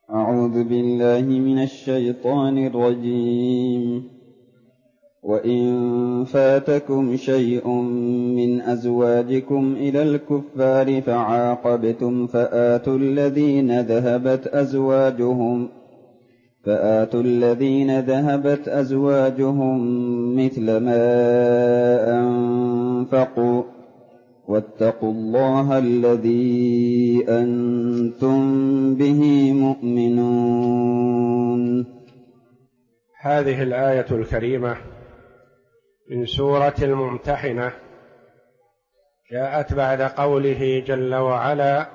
أعوذ بالله من الشيطان الرجيم. وإن فاتكم شيء من أزواجكم إلى الكفار فعاقبتم فآتوا الذين ذهبت أزواجهم مثل ما أنفقوا واتقوا الله الذي أنتم به مؤمنون. هذه الآية الكريمة من سورة الممتحنة جاءت بعد قوله جل وعلا: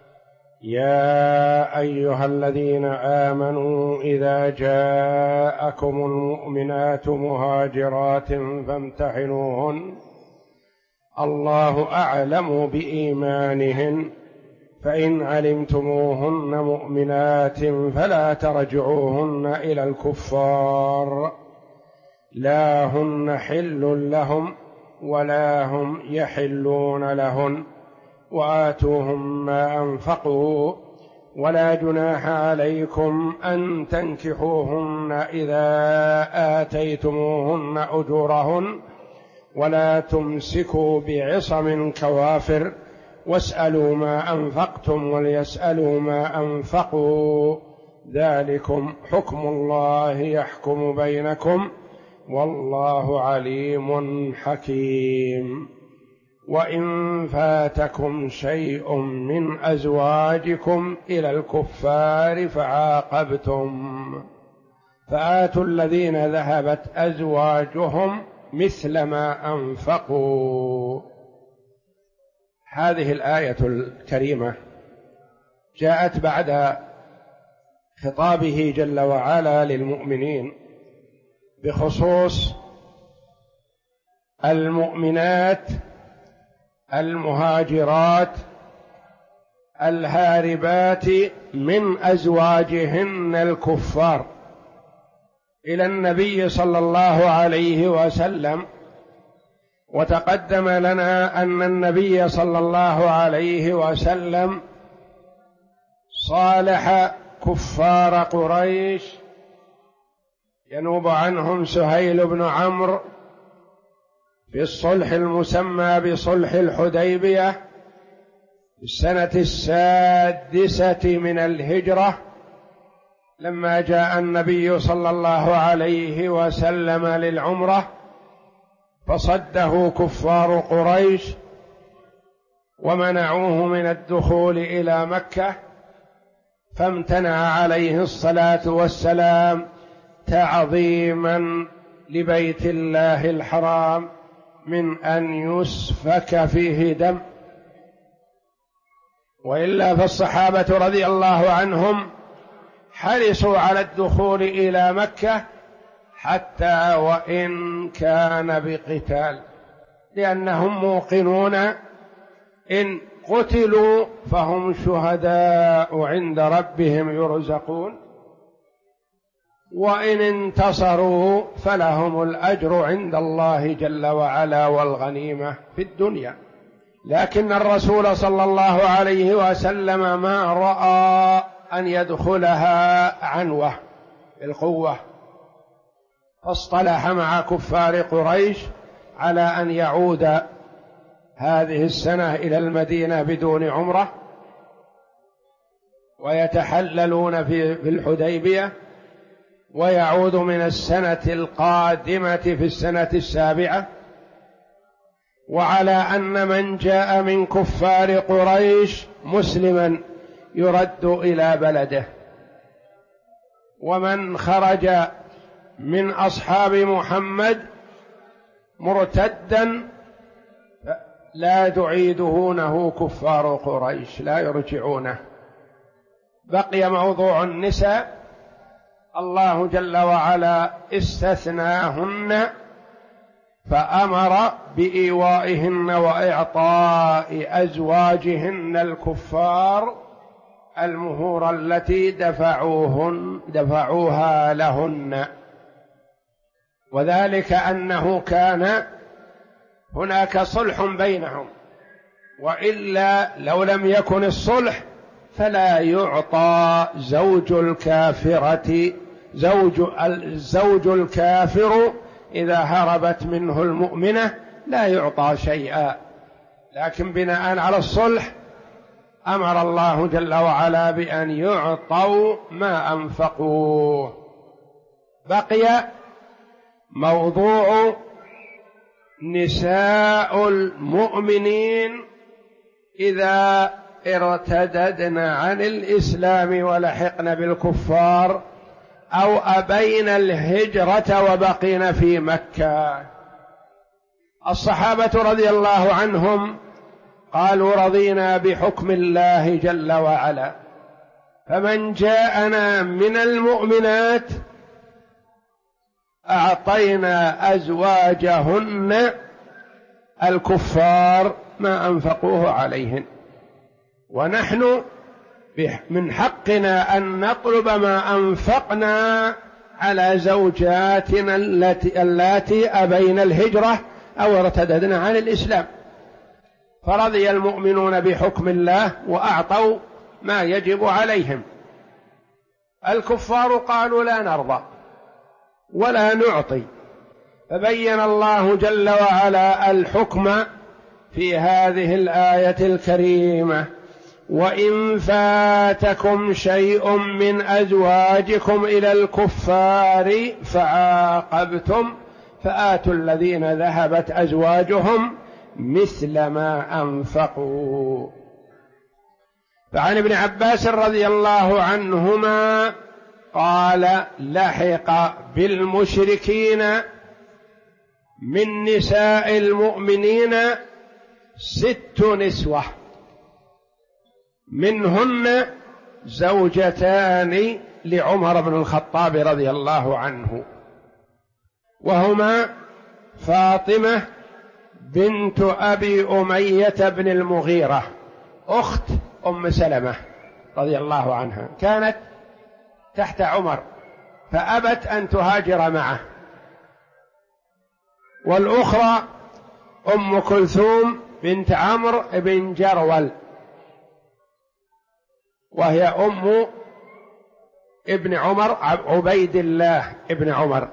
يا أيها الذين آمنوا إذا جاءكم المؤمنات مهاجرات فامتحنوهن الله أعلم بإيمانهن فإن علمتموهن مؤمنات فلا ترجعوهن إلى الكفار لا هن حل لهم ولا هم يحلون لهن وآتوهم ما أنفقوا ولا جناح عليكم أن تنكحوهن إذا آتيتموهن أجورهن ولا تمسكوا بعصم كوافر واسألوا ما أنفقتم وليسألوا ما أنفقوا ذلكم حكم الله يحكم بينكم والله عليم حكيم. وإن فاتكم شيء من أزواجكم إلى الكفار فعاقبتم فآتوا الذين ذهبت أزواجهم مثل ما أنفقوا. هذه الآية الكريمة جاءت بعد خطابه جل وعلا للمؤمنين بخصوص المؤمنات المهاجرات الهاربات من أزواجهن الكفار إلى النبي صلى الله عليه وسلم. وتقدم لنا أن النبي صلى الله عليه وسلم صالح كفار قريش ينوب عنهم سهيل بن عمرو في الصلح المسمى بصلح الحديبية في السنة 6 من الهجرة لما جاء النبي صلى الله عليه وسلم للعمرة فصده كفار قريش ومنعوه من الدخول إلى مكة فامتنع عليه الصلاة والسلام تعظيما لبيت الله الحرام من أن يسفك فيه دم. وإلا فالصحابة رضي الله عنهم حرصوا على الدخول إلى مكة حتى وإن كان بقتال لأنهم موقنون إن قتلوا فهم شهداء عند ربهم يرزقون وإن انتصروا فلهم الأجر عند الله جل وعلا والغنيمة في الدنيا. لكن الرسول صلى الله عليه وسلم ما رأى أن يدخلها عنوة بالقوة فاصطلح مع كفار قريش على أن يعود هذه السنة إلى المدينة بدون عمرة ويتحللون في الحديبية ويعود من السنة القادمة في السنة 7 وعلى أن من جاء من كفار قريش مسلما يرد إلى بلده ومن خرج من أصحاب محمد مرتدا لا تعيدونه كفار قريش لا يرجعونه. بقي موضوع النساء الله جل وعلا استثناهن فأمر بإيوائهن وإعطاء أزواجهن الكفار المهور التي دفعوها لهن وذلك أنه كان هناك صلح بينهم وإلا لو لم يكن الصلح فلا يعطى الزوج الكافر إذا هربت منه المؤمنة لا يعطى شيئا، لكن بناء على الصلح أمر الله جل وعلا بأن يعطوا ما أنفقوه. بقي موضوع نساء المؤمنين إذا ارتددن عن الإسلام ولحقن بالكفار أو أبين الهجرة وبقين في مكة. الصحابة رضي الله عنهم قالوا رضينا بحكم الله جل وعلا، فمن جاءنا من المؤمنات أعطينا أزواجهن الكفار ما أنفقوه عليهن، ونحن من حقنا أن نطلب ما أنفقنا على زوجاتنا اللاتي أبين الهجرة أو ارتددن عن الإسلام. فرضي المؤمنون بحكم الله وأعطوا ما يجب عليهم. الكفار قالوا لا نرضى ولا نعطي، فبين الله جل وعلا الحكم في هذه الآية الكريمة: وإن فاتكم شيء من أزواجكم إلى الكفار فعاقبتم فآتوا الذين ذهبت أزواجهم مثل ما أنفقوا. فعن ابن عباس رضي الله عنهما قال: لحق بالمشركين من نساء المؤمنين 6 نسوة، منهن زوجتان لعمر بن الخطاب رضي الله عنه، وهما فاطمة بنت أبي أمية بن المغيرة أخت أم سلمة رضي الله عنها، كانت تحت عمر فأبت أن تهاجر معه. والأخرى أم كلثوم بنت عمرو بن جرول، وهي أم ابن عمر عبيد الله ابن عمر.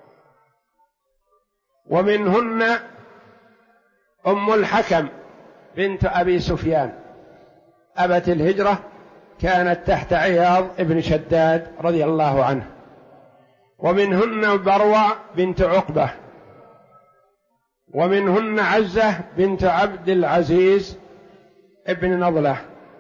ومنهن أم الحكم بنت أبي سفيان أبت الهجرة، كانت تحت عياض ابن شداد رضي الله عنه. ومنهن بروع بنت عقبة، ومنهن عزة بنت عبد العزيز ابن نضلة،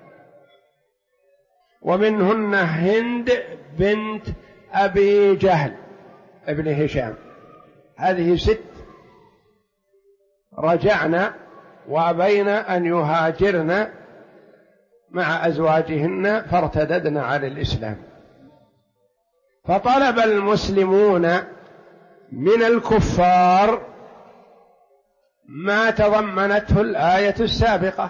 ومنهن هند بنت أبي جهل ابن هشام. هذه 6 رجعن وأبين أن يهاجرن مع أزواجهن فارتددن على الإسلام. فطلب المسلمون من الكفار ما تضمنته الآية السابقة،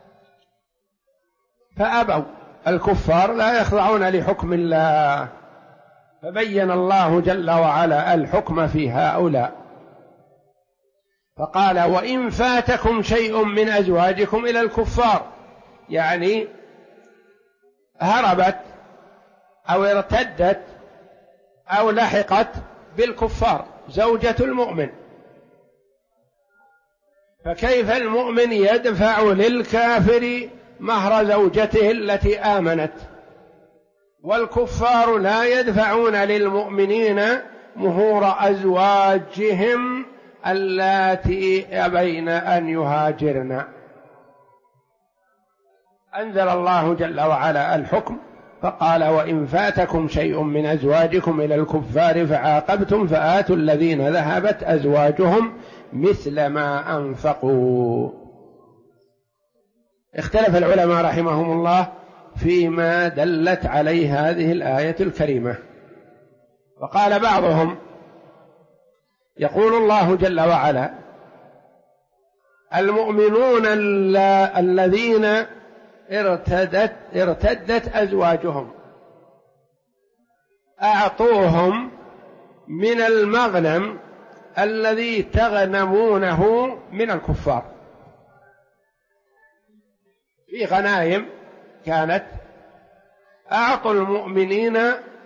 فأبوا. الكفار لا يخضعون لحكم الله، فبين الله جل وعلا الحكم في هؤلاء، فقال: وإن فاتكم شيء من أزواجكم إلى الكفار، يعني هربت أو ارتدت أو لحقت بالكفار زوجة المؤمن، فكيف المؤمن يدفع للكافر مهر زوجته التي آمنت؟ والكفار لا يدفعون للمؤمنين مهور أزواجهم اللاتي أبين أن يهاجرن. أنزل الله جل وعلا الحكم فقال: وإن فاتكم شيء من أزواجكم إلى الكفار فعاقبتم فآتوا الذين ذهبت أزواجهم مثل ما أنفقوا. اختلف العلماء رحمهم الله فيما دلت عليه هذه الآية الكريمة، وقال بعضهم: يقول الله جل وعلا: المؤمنون الذين ارتدت أزواجهم أعطوهم من المغنم الذي تغنمونه من الكفار. في غنائم كانت أعطوا المؤمنين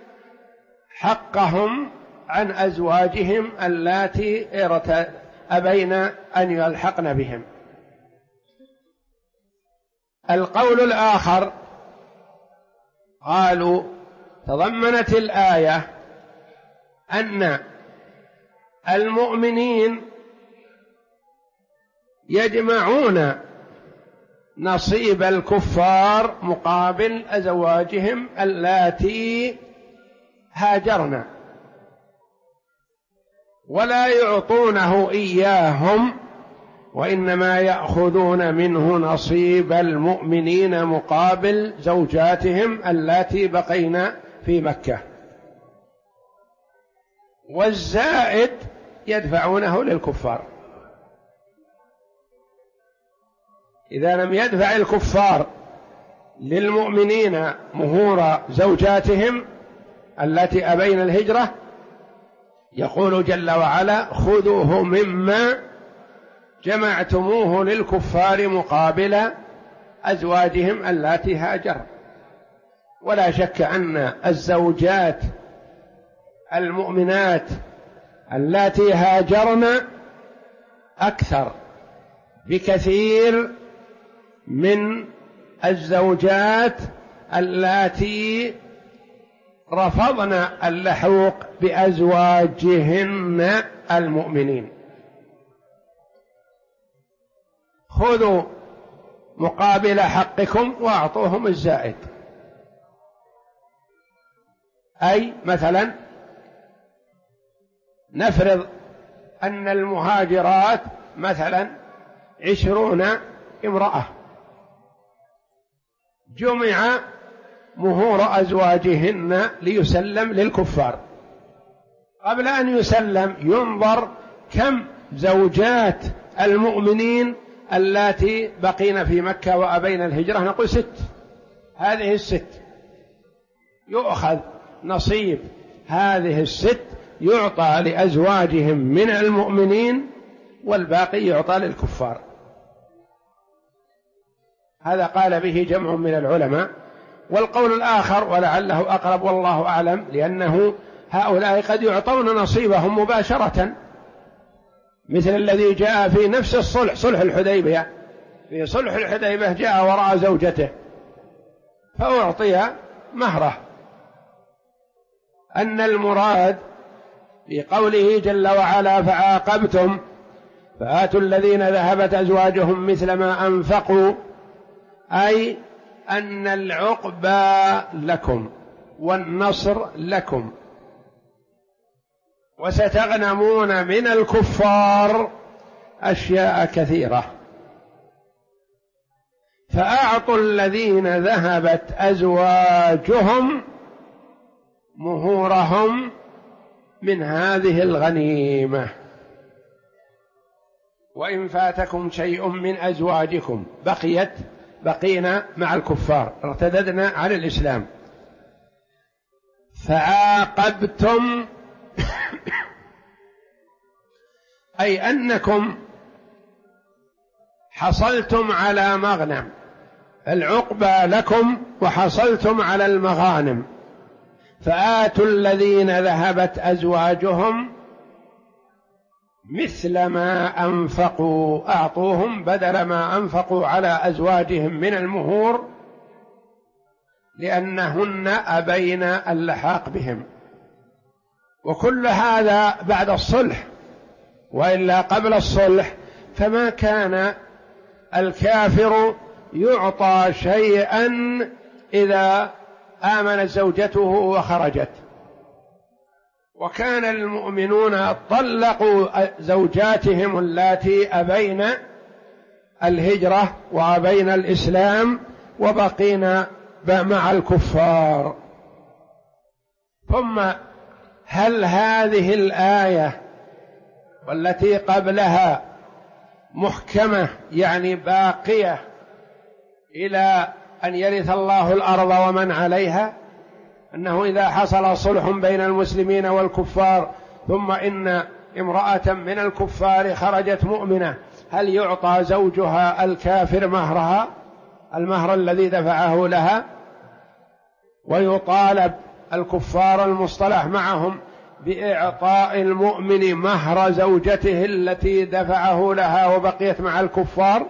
حقهم عن أزواجهم اللاتي أبين أن يلحقن بهم. القول الآخر قالوا تضمنت الآية أن المؤمنين يجمعون نصيب الكفار مقابل أزواجهم اللاتي هاجرن، ولا يعطونه إياهم، وإنما يأخذون منه نصيب المؤمنين مقابل زوجاتهم اللاتي بقين في مكة، والزائد يدفعونه للكفار. إذا لم يدفع الكفار للمؤمنين مهور زوجاتهم التي أبين الهجرة، يقول جل وعلا: خذوه مما جمعتموه للكفار مقابل أزواجهم اللاتي هاجر. ولا شك أن الزوجات المؤمنات اللاتي هاجرن أكثر بكثير من الزوجات اللاتي رفضن اللحوق بأزواجهن المؤمنين. خذوا مقابل حقكم وأعطوهم الزائد. أي مثلا نفرض أن المهاجرات مثلا 20 امرأة، جمع مهور أزواجهن ليسلم للكفار. قبل أن يسلم ينظر كم زوجات المؤمنين اللاتي بقين في مكة وأبين الهجرة، نقول 6. هذه 6 يؤخذ نصيب هذه 6 يعطى لأزواجهم من المؤمنين، والباقي يعطى للكفار. هذا قال به جمع من العلماء. والقول الآخر ولعله أقرب والله أعلم، لأنه هؤلاء قد يعطون نصيبهم مباشرة، مثل الذي جاء في نفس الصلح، صلح الحديبية. في صلح الحديبية جاء وراء زوجته فأعطي مهره. أن المراد في قوله جل وعلا: فعاقبتم فآتوا الذين ذهبت أزواجهم مثل ما أنفقوا، أي أن العقبى لكم والنصر لكم، وستغنمون من الكفار أشياء كثيرة. فأعطوا الذين ذهبت أزواجهم مهورهم من هذه الغنيمة. وإن فاتكم شيء من أزواجكم بقينا مع الكفار، ارتددنا عن الإسلام، فعاقبتم أي أنكم حصلتم على مغنم، العقبى لكم وحصلتم على المغانم. فآتوا الذين ذهبت أزواجهم مثل ما أنفقوا، أعطوهم بدل ما أنفقوا على أزواجهم من المهور، لأنهن أبين اللحاق بهم. وكل هذا بعد الصلح، وإلا قبل الصلح فما كان الكافر يعطى شيئا إذا آمنت زوجته وخرجت. وكان المؤمنون طلقوا زوجاتهم اللاتي أبين الهجرة وأبين الإسلام وبقينا مع الكفار. ثم هل هذه الآية والتي قبلها محكمة، يعني باقية إلى أن يرث الله الأرض ومن عليها، أنه إذا حصل صلح بين المسلمين والكفار ثم إن امرأة من الكفار خرجت مؤمنة، هل يعطى زوجها الكافر مهرها، المهر الذي دفعه لها؟ ويطالب الكفار المصطلح معهم بإعطاء المؤمن مهر زوجته التي دفعه لها وبقيت مع الكفار،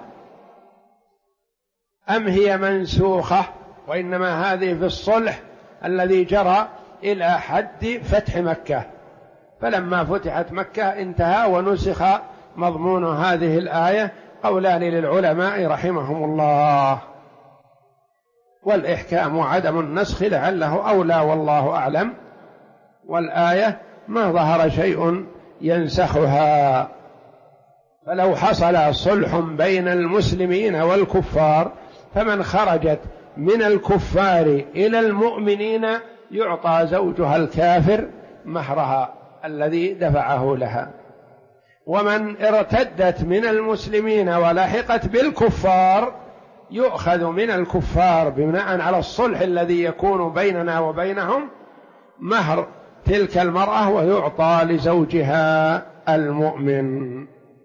أم هي منسوخة وإنما هذه في الصلح الذي جرى إلى حد فتح مكة، فلما فتحت مكة انتهى ونسخ مضمون هذه الآية؟ قولان للعلماء رحمهم الله، والإحكام عدم النسخ لعله أولى والله أعلم، والآية ما ظهر شيء ينسخها. فلو حصل صلح بين المسلمين والكفار فمن خرجت من الكفار إلى المؤمنين يعطى زوجها الكافر مهرها الذي دفعه لها، ومن ارتدت من المسلمين ولحقت بالكفار يؤخذ من الكفار بناء على الصلح الذي يكون بيننا وبينهم مهر تلك المرأة ويعطى لزوجها المؤمن.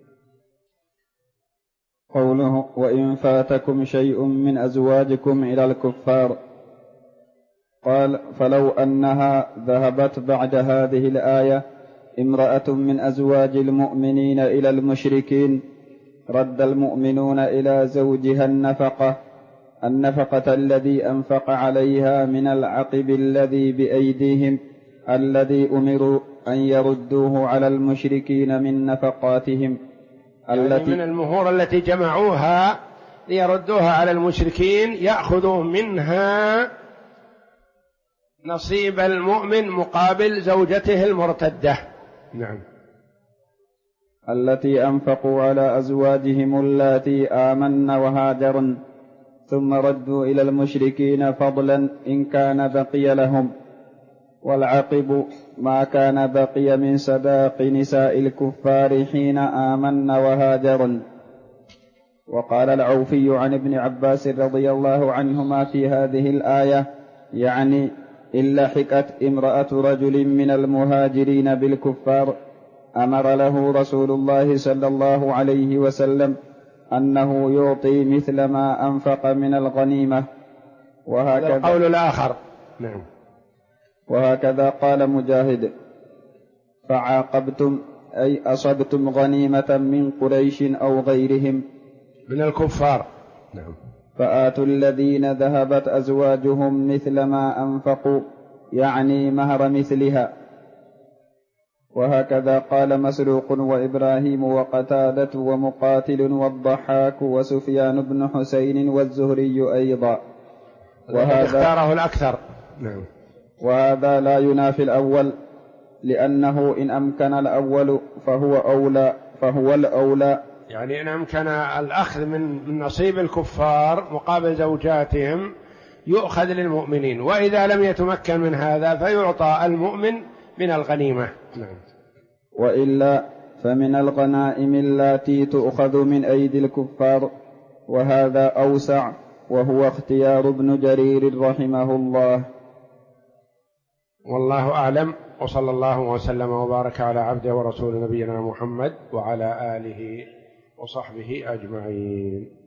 قوله وإن فاتكم شيء من أزواجكم إلى الكفار، قال فلو أنها ذهبت بعد هذه الآية امرأة من أزواج المؤمنين إلى المشركين رد المؤمنون إلى زوجها النفقة الذي أنفق عليها من العقب الذي بأيديهم الذي أمروا أن يردوه على المشركين من نفقاتهم التي من المهور التي جمعوها ليردوها على المشركين، يأخذوا منها نصيب المؤمن مقابل زوجته المرتدة. نعم. التي أنفقوا على أزواجهم اللاتي آمن وهاجرن ثم ردوا إلى المشركين فضلا إن كان بقي لهم، والعقب ما كان بقي من صداق نساء الكفار حين آمن وهاجرن. وقال العوفي عن ابن عباس رضي الله عنهما في هذه الآية يعني إن لحقت امرأة رجل من المهاجرين بالكفار أمر له رسول الله صلى الله عليه وسلم أنه يعطي مثل ما أنفق من الغنيمة. وهكذا القول الآخر. نعم. وهكذا قال مجاهد فعاقبتم أي أصبتم غنيمة من قريش أو غيرهم من الكفار. نعم. فآتوا الذين ذهبت أزواجهم مثل ما أنفقوا يعني مهر مثلها. وهكذا قال مسروق وإبراهيم وقتادة ومقاتل والضحاك وسفيان بن حسين والزهري أيضا. وهذا اختاره الأكثر. نعم. وهذا لا ينافي الأول، لأنه إن أمكن الأول فهو الأولى، يعني إن أمكن الأخذ من نصيب الكفار مقابل زوجاتهم يؤخذ للمؤمنين، وإذا لم يتمكن من هذا فيعطى المؤمن من الغنيمة. نعم. وإلا فمن الغنائم اللاتي تؤخذ من أيدي الكفار، وهذا أوسع، وهو اختيار ابن جرير رحمه الله. والله أعلم، وصلى الله وسلم وبارك على عبده ورسول نبينا محمد وعلى آله وصحبه أجمعين.